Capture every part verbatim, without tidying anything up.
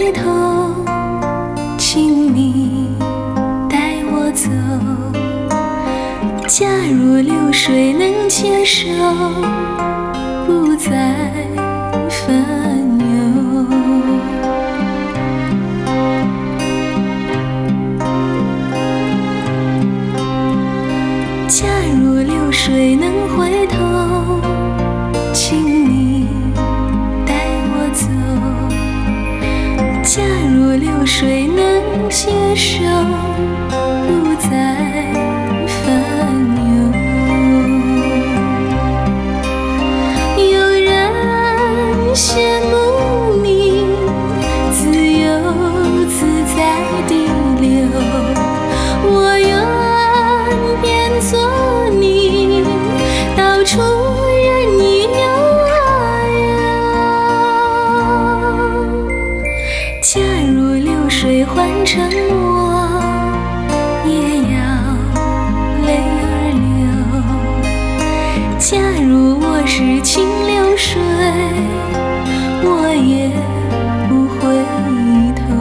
回头，请你带我走。假如流水能接受，不再分忧。假如流水能回头，请你带我走。假如流水能接受，不再分忧。有人羡慕你自由自在地流，我愿变作你到处任意游。假如流水换成我，也要泪儿流。假如我是清流水，我也不回头。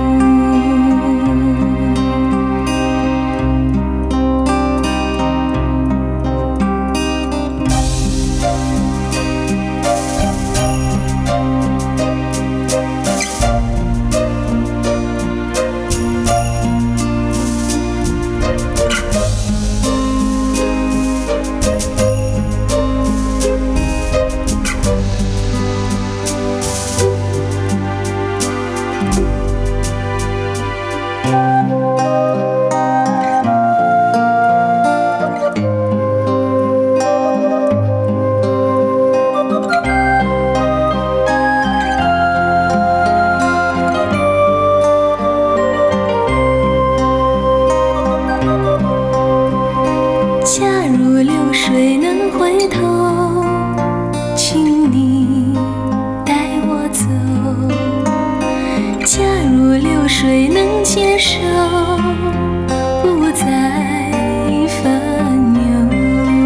假如流水能回头，请你带我走。假如流水能接受，不再分忧。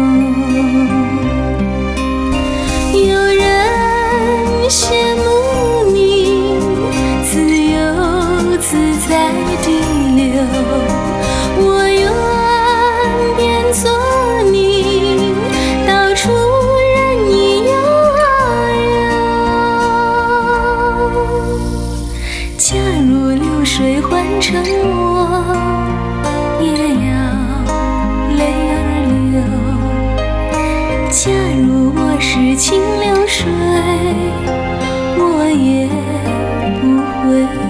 有人羡慕你自由自在地流，我愿变作你到处任意游。假如流水换成我，也要泪儿流。假如我是清流水，我也不回